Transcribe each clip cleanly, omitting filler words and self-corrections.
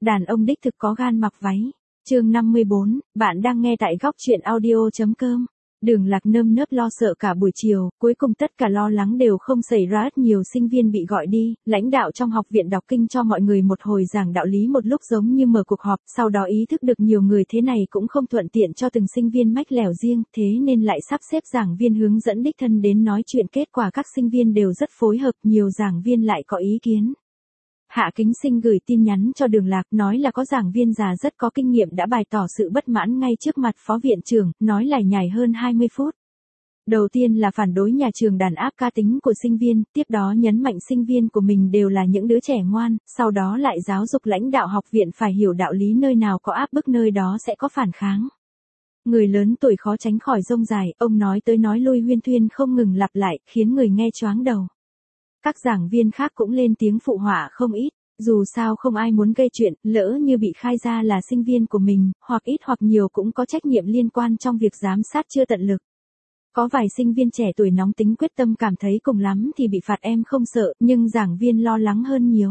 Đàn ông đích thực có gan mặc váy. Chương 54, bạn đang nghe tại góc truyện audio.com. Đường Lạc nơm nớp lo sợ cả buổi chiều, cuối cùng tất cả lo lắng đều không xảy ra, rất nhiều sinh viên bị gọi đi, lãnh đạo trong học viện đọc kinh cho mọi người một hồi giảng đạo lý một lúc giống như mở cuộc họp, sau đó ý thức được nhiều người thế này cũng không thuận tiện cho từng sinh viên mách lẻo riêng, thế nên lại sắp xếp giảng viên hướng dẫn đích thân đến nói chuyện, kết quả các sinh viên đều rất phối hợp, nhiều giảng viên lại có ý kiến. Hạ Kính Sinh gửi tin nhắn cho Đường Lạc, nói là có giảng viên già rất có kinh nghiệm đã bày tỏ sự bất mãn ngay trước mặt phó viện trưởng, nói lải nhải hơn 20 phút. Đầu tiên là phản đối nhà trường đàn áp cá tính của sinh viên, tiếp đó nhấn mạnh sinh viên của mình đều là những đứa trẻ ngoan, sau đó lại giáo dục lãnh đạo học viện phải hiểu đạo lý, nơi nào có áp bức nơi đó sẽ có phản kháng. Người lớn tuổi khó tránh khỏi rông dài, ông nói tới nói lui huyên thuyên không ngừng lặp lại, khiến người nghe choáng đầu. Các giảng viên khác cũng lên tiếng phụ họa không ít, dù sao không ai muốn gây chuyện, lỡ như bị khai ra là sinh viên của mình, hoặc ít hoặc nhiều cũng có trách nhiệm liên quan trong việc giám sát chưa tận lực. Có vài sinh viên trẻ tuổi nóng tính quyết tâm cảm thấy cùng lắm thì bị phạt em không sợ, nhưng giảng viên lo lắng hơn nhiều.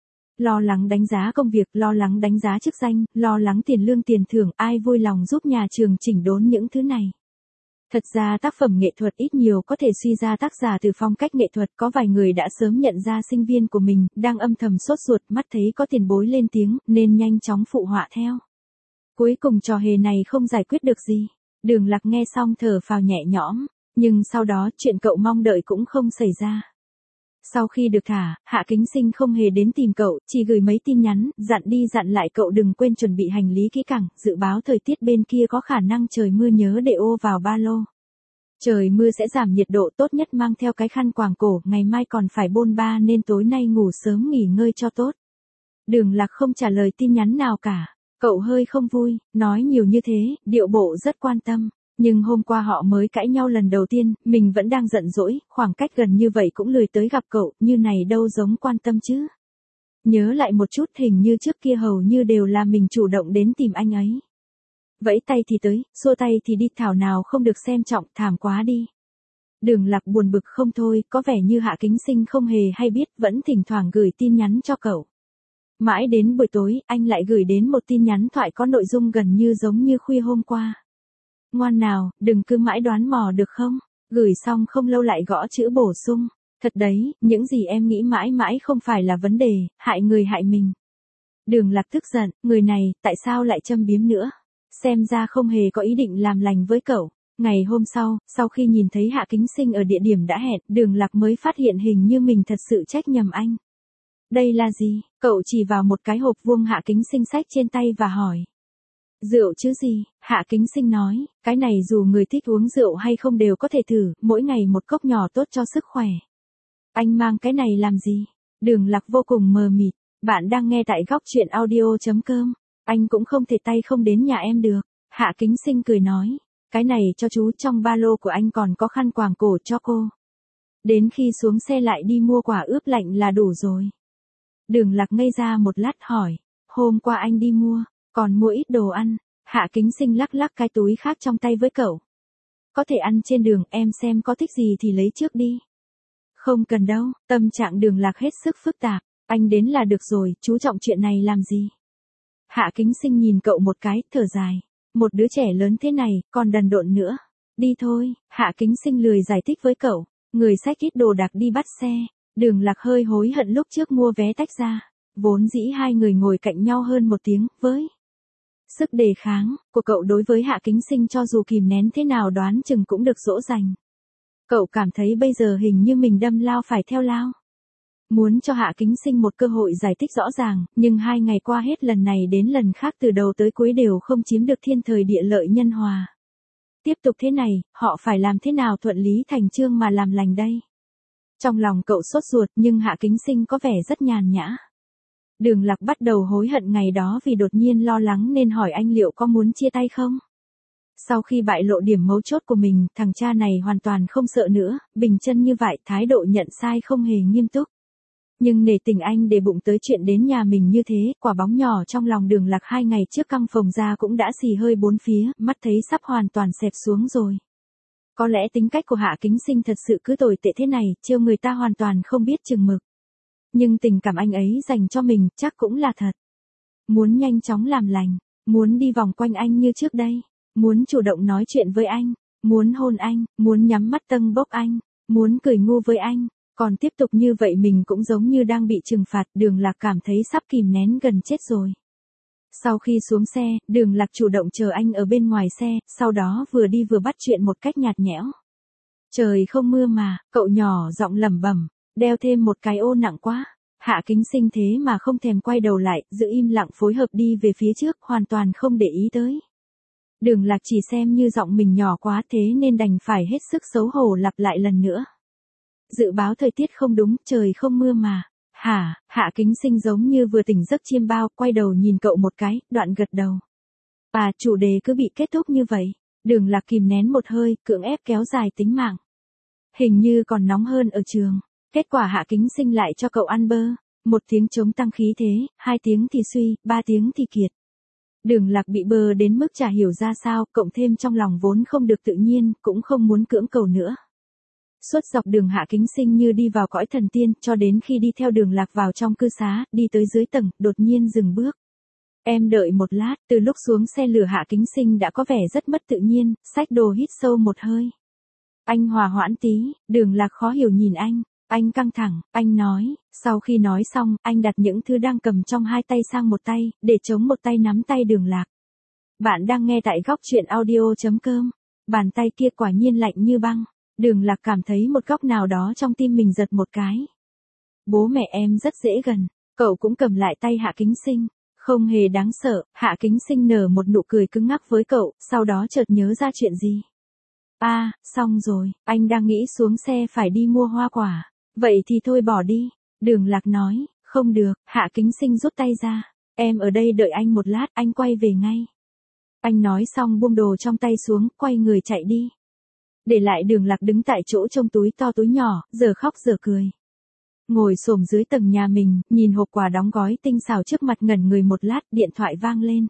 Lo lắng đánh giá công việc, lo lắng đánh giá chức danh, lo lắng tiền lương tiền thưởng, ai vui lòng giúp nhà trường chỉnh đốn những thứ này. Thật ra tác phẩm nghệ thuật ít nhiều có thể suy ra tác giả từ phong cách nghệ thuật, có vài người đã sớm nhận ra sinh viên của mình đang âm thầm sốt ruột, mắt thấy có tiền bối lên tiếng, nên nhanh chóng phụ họa theo. Cuối cùng trò hề này không giải quyết được gì. Đường Lạc nghe xong thở phào nhẹ nhõm, nhưng sau đó chuyện cậu mong đợi cũng không xảy ra. Sau khi được thả, Hạ Kính Sinh không hề đến tìm cậu, chỉ gửi mấy tin nhắn, dặn đi dặn lại cậu đừng quên chuẩn bị hành lý kỹ càng, dự báo thời tiết bên kia có khả năng trời mưa nhớ để ô vào ba lô. Trời mưa sẽ giảm nhiệt độ, tốt nhất mang theo cái khăn quàng cổ, ngày mai còn phải bôn ba nên tối nay ngủ sớm nghỉ ngơi cho tốt. Đường Lạc không trả lời tin nhắn nào cả, cậu hơi không vui, nói nhiều như thế, điệu bộ rất quan tâm. Nhưng hôm qua họ mới cãi nhau lần đầu tiên, mình vẫn đang giận dỗi, khoảng cách gần như vậy cũng lười tới gặp cậu, như này đâu giống quan tâm chứ. Nhớ lại một chút, hình như trước kia hầu như đều là mình chủ động đến tìm anh ấy. Vẫy tay thì tới, xua tay thì đi, thảo nào không được xem trọng, thảm quá đi. Đường Lạc buồn bực không thôi, có vẻ như Hạ Kính Sinh không hề hay biết, vẫn thỉnh thoảng gửi tin nhắn cho cậu. Mãi đến buổi tối, anh lại gửi đến một tin nhắn thoại có nội dung gần như giống như khuya hôm qua. Ngoan nào, đừng cứ mãi đoán mò được không? Gửi xong không lâu lại gõ chữ bổ sung. Thật đấy, những gì em nghĩ mãi mãi không phải là vấn đề, hại người hại mình. Đường Lạc tức giận, người này, tại sao lại châm biếm nữa? Xem ra không hề có ý định làm lành với cậu. Ngày hôm sau khi nhìn thấy Hạ Kính Sinh ở địa điểm đã hẹn, Đường Lạc mới phát hiện hình như mình thật sự trách nhầm anh. Đây là gì? Cậu chỉ vào một cái hộp vuông Hạ Kính Sinh xách trên tay và hỏi. Rượu chứ gì? Hạ Kính Sinh nói, cái này dù người thích uống rượu hay không đều có thể thử, mỗi ngày một cốc nhỏ tốt cho sức khỏe. Anh mang cái này làm gì? Đường Lạc vô cùng mờ mịt, bạn đang nghe tại góc truyện audio.com, anh cũng không thể tay không đến nhà em được. Hạ Kính Sinh cười nói, cái này cho chú, trong ba lô của anh còn có khăn quàng cổ cho cô. Đến khi xuống xe lại đi mua quả ướp lạnh là đủ rồi. Đường Lạc ngây ra một lát hỏi, hôm qua anh đi mua, còn mua ít đồ ăn. Hạ Kính Sinh lắc lắc cái túi khác trong tay với cậu. Có thể ăn trên đường, em xem có thích gì thì lấy trước đi. Không cần đâu, tâm trạng Đường Lạc hết sức phức tạp, anh đến là được rồi, chú trọng chuyện này làm gì. Hạ Kính Sinh nhìn cậu một cái, thở dài. Một đứa trẻ lớn thế này, còn đần độn nữa. Đi thôi, Hạ Kính Sinh lười giải thích với cậu. Người xách ít đồ đạc đi bắt xe. Đường Lạc hơi hối hận lúc trước mua vé tách ra. Vốn dĩ hai người ngồi cạnh nhau hơn một tiếng, với sức đề kháng của cậu đối với Hạ Kính Sinh cho dù kìm nén thế nào đoán chừng cũng được dỗ dành. Cậu cảm thấy bây giờ hình như mình đâm lao phải theo lao. Muốn cho Hạ Kính Sinh một cơ hội giải thích rõ ràng, nhưng 2 ngày qua hết lần này đến lần khác từ đầu tới cuối đều không chiếm được thiên thời địa lợi nhân hòa. Tiếp tục thế này, họ phải làm thế nào thuận lý thành chương mà làm lành đây? Trong lòng cậu sốt ruột nhưng Hạ Kính Sinh có vẻ rất nhàn nhã. Đường Lạc bắt đầu hối hận ngày đó vì đột nhiên lo lắng nên hỏi anh liệu có muốn chia tay không? Sau khi bại lộ điểm mấu chốt của mình, thằng cha này hoàn toàn không sợ nữa, bình chân như vậy, thái độ nhận sai không hề nghiêm túc. Nhưng nể tình anh để bụng tới chuyện đến nhà mình như thế, quả bóng nhỏ trong lòng Đường Lạc 2 ngày trước căng phồng ra cũng đã xì hơi bốn phía, mắt thấy sắp hoàn toàn xẹp xuống rồi. Có lẽ tính cách của Hạ Kính Sinh thật sự cứ tồi tệ thế này, trêu người ta hoàn toàn không biết chừng mực. Nhưng tình cảm anh ấy dành cho mình chắc cũng là thật. muốn nhanh chóng làm lành, muốn đi vòng quanh anh như trước đây, muốn chủ động nói chuyện với anh, muốn hôn anh, muốn nhắm mắt tâng bốc anh, muốn cười ngu với anh. Còn tiếp tục như vậy mình cũng giống như đang bị trừng phạt, Đường Lạc cảm thấy sắp kìm nén gần chết rồi. Sau khi xuống xe, Đường Lạc chủ động chờ anh ở bên ngoài xe, sau đó vừa đi vừa bắt chuyện một cách nhạt nhẽo. Trời không mưa mà, cậu nhỏ giọng lẩm bẩm, đeo thêm một cái ô nặng quá. Hạ Kính Sinh thế mà không thèm quay đầu lại, giữ im lặng phối hợp đi về phía trước, hoàn toàn không để ý tới. Đường Lạc chỉ xem như giọng mình nhỏ quá thế nên đành phải hết sức xấu hổ lặp lại lần nữa. Dự báo thời tiết không đúng, trời không mưa mà. Hả? Hạ Kính Sinh giống như vừa tỉnh giấc chiêm bao, quay đầu nhìn cậu một cái, đoạn gật đầu. Chủ đề cứ bị kết thúc như vậy. Đường Lạc kìm nén một hơi, cưỡng ép kéo dài tính mạng. Hình như còn nóng hơn ở trường. Kết quả Hạ Kính Sinh lại cho cậu ăn bơ. 1 tiếng chống tăng khí thế, 2 tiếng thì suy, 3 tiếng thì kiệt. Đường Lạc bị bơ đến mức chả hiểu ra sao, cộng thêm trong lòng vốn không được tự nhiên, cũng không muốn cưỡng cầu nữa. Suốt dọc đường Hạ Kính Sinh như đi vào cõi thần tiên, cho đến khi đi theo Đường Lạc vào trong cư xá, đi tới dưới tầng, đột nhiên dừng bước. Em đợi một lát, từ lúc xuống xe lửa Hạ Kính Sinh đã có vẻ rất mất tự nhiên, xách đồ hít sâu một hơi. Anh hòa hoãn tí, Đường Lạc khó hiểu nhìn anh. Anh căng thẳng, anh nói, sau khi nói xong, anh đặt những thứ đang cầm trong 2 tay sang một tay, để chống một tay nắm tay Đường Lạc. Bạn đang nghe tại góc truyện audio.com. Bàn tay kia quả nhiên lạnh như băng. Đường Lạc cảm thấy một góc nào đó trong tim mình giật một cái. Bố mẹ em rất dễ gần, cậu cũng cầm lại tay Hạ Kính Sinh. Không hề đáng sợ, Hạ Kính Sinh nở một nụ cười cứng ngắc với cậu, sau đó chợt nhớ ra chuyện gì. Xong rồi, anh đang nghĩ xuống xe phải đi mua hoa quả. Vậy thì thôi bỏ đi. Đường Lạc nói, không được, Hạ Kính Sinh rút tay ra. Em ở đây đợi anh một lát, anh quay về ngay. Anh nói xong buông đồ trong tay xuống, quay người chạy đi. Để lại Đường Lạc đứng tại chỗ trông túi to túi nhỏ, giờ khóc giờ cười. Ngồi xổm dưới tầng nhà mình, nhìn hộp quà đóng gói tinh xảo trước mặt ngẩn người một lát, điện thoại vang lên.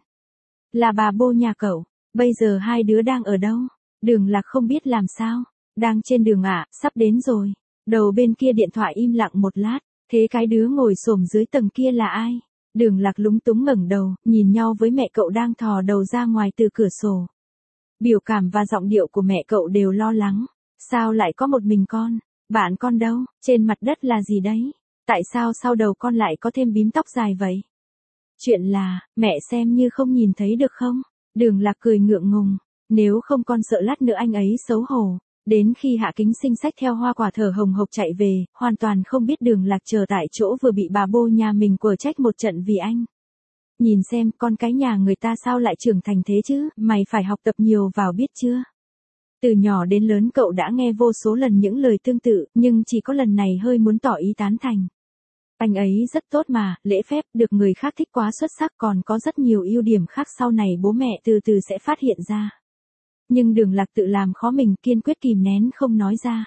Là bà Bô nhà cậu, bây giờ hai đứa đang ở đâu? Đường Lạc không biết làm sao. Đang trên đường ạ, sắp đến rồi. Đầu bên kia điện thoại im lặng một lát, thế cái đứa ngồi xổm dưới tầng kia là ai? Đường Lạc lúng túng ngẩng đầu, nhìn nhau với mẹ cậu đang thò đầu ra ngoài từ cửa sổ. Biểu cảm và giọng điệu của mẹ cậu đều lo lắng. Sao lại có một mình con? Bạn con đâu? Trên mặt đất là gì đấy? Tại sao sau đầu con lại có thêm bím tóc dài vậy? Chuyện là, mẹ xem như không nhìn thấy được không? Đường Lạc cười ngượng ngùng. Nếu không con sợ lát nữa anh ấy xấu hổ. Đến khi Hạ Kính Sinh xách theo hoa quả thở hồng hộc chạy về, hoàn toàn không biết Đường Lạc chờ tại chỗ vừa bị bà Bô nhà mình quở trách một trận vì anh. Nhìn xem, con cái nhà người ta sao lại trưởng thành thế chứ, mày phải học tập nhiều vào biết chưa? Từ nhỏ đến lớn cậu đã nghe vô số lần những lời tương tự, nhưng chỉ có lần này hơi muốn tỏ ý tán thành. Anh ấy rất tốt mà, lễ phép, được người khác thích quá xuất sắc, còn có rất nhiều ưu điểm khác sau này bố mẹ từ từ sẽ phát hiện ra. Nhưng Đường Lạc tự làm khó mình, kiên quyết kìm nén không nói ra.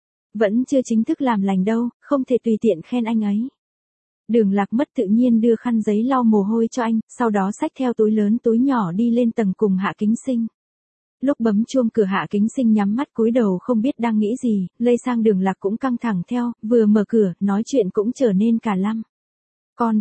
Vẫn chưa chính thức làm lành đâu, không thể tùy tiện khen anh ấy. Đường Lạc mất tự nhiên đưa khăn giấy lau mồ hôi cho anh, sau đó xách theo túi lớn túi nhỏ đi lên tầng cùng Hạ Kính Sinh. Lúc bấm chuông cửa Hạ Kính Sinh nhắm mắt cúi đầu không biết đang nghĩ gì, lây sang Đường Lạc cũng căng thẳng theo, vừa mở cửa, nói chuyện cũng trở nên cả lăm. Con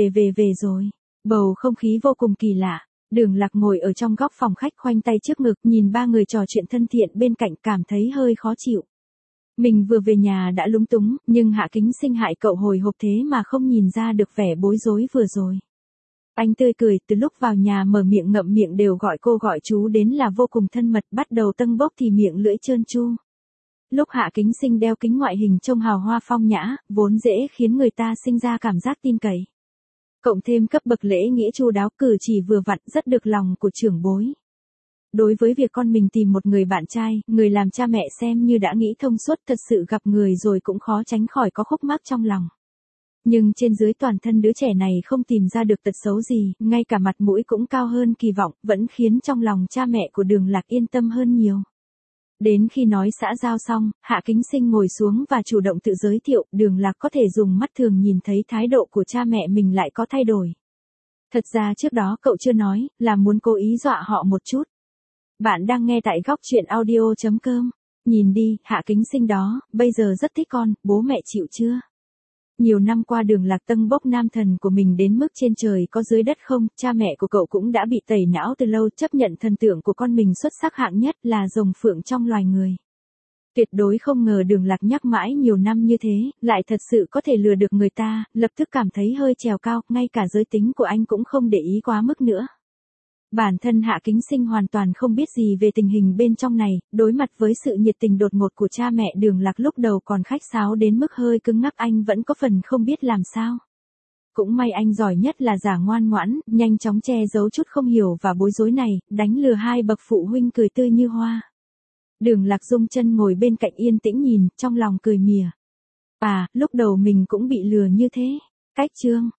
về rồi. Bầu không khí vô cùng kỳ lạ. Đường Lạc ngồi ở trong góc phòng khách khoanh tay trước ngực, nhìn ba người trò chuyện thân thiện bên cạnh cảm thấy hơi khó chịu. Mình vừa về nhà đã lúng túng, nhưng Hạ Kính Sinh hại cậu hồi hộp thế mà không nhìn ra được vẻ bối rối vừa rồi. Anh tươi cười, từ lúc vào nhà mở miệng ngậm miệng đều gọi cô gọi chú đến là vô cùng thân mật, bắt đầu tâng bốc thì miệng lưỡi trơn tru. Lúc Hạ Kính Sinh đeo kính ngoại hình trông hào hoa phong nhã, vốn dễ khiến người ta sinh ra cảm giác tin cậy. Cộng thêm cấp bậc lễ nghĩa chu đáo, cử chỉ vừa vặn, rất được lòng của trưởng bối. Đối với việc con mình tìm một người bạn trai, người làm cha mẹ xem như đã nghĩ thông suốt, thật sự gặp người rồi cũng khó tránh khỏi có khúc mắc trong lòng. Nhưng trên dưới toàn thân đứa trẻ này không tìm ra được tật xấu gì, ngay cả mặt mũi cũng cao hơn kỳ vọng, vẫn khiến trong lòng cha mẹ của Đường Lạc yên tâm hơn nhiều. Đến khi nói xã giao xong, Hạ Kính Sinh ngồi xuống và chủ động tự giới thiệu, Đường Lạc có thể dùng mắt thường nhìn thấy thái độ của cha mẹ mình lại có thay đổi. Thật ra trước đó cậu chưa nói, là muốn cố ý dọa họ một chút. Bạn đang nghe tại góc truyện audio.com. Nhìn đi, Hạ Kính Sinh đó, bây giờ rất thích con, bố mẹ chịu chưa? Nhiều năm qua Đường Lạc tâng bốc nam thần của mình đến mức trên trời có dưới đất không, cha mẹ của cậu cũng đã bị tẩy não từ lâu, chấp nhận thần tượng của con mình xuất sắc hạng nhất là rồng phượng trong loài người. Tuyệt đối không ngờ Đường Lạc nhắc mãi nhiều năm như thế, lại thật sự có thể lừa được người ta, lập tức cảm thấy hơi trèo cao, ngay cả giới tính của anh cũng không để ý quá mức nữa. Bản thân Hạ Kính Sinh hoàn toàn không biết gì về tình hình bên trong này, đối mặt với sự nhiệt tình đột ngột của cha mẹ Đường Lạc lúc đầu còn khách sáo đến mức hơi cứng ngắc, anh vẫn có phần không biết làm sao. Cũng may anh giỏi nhất là giả ngoan ngoãn, nhanh chóng che giấu chút không hiểu và bối rối này, đánh lừa hai bậc phụ huynh cười tươi như hoa. Đường Lạc rung chân ngồi bên cạnh yên tĩnh nhìn, trong lòng cười mỉa. Lúc đầu mình cũng bị lừa như thế. Cách chương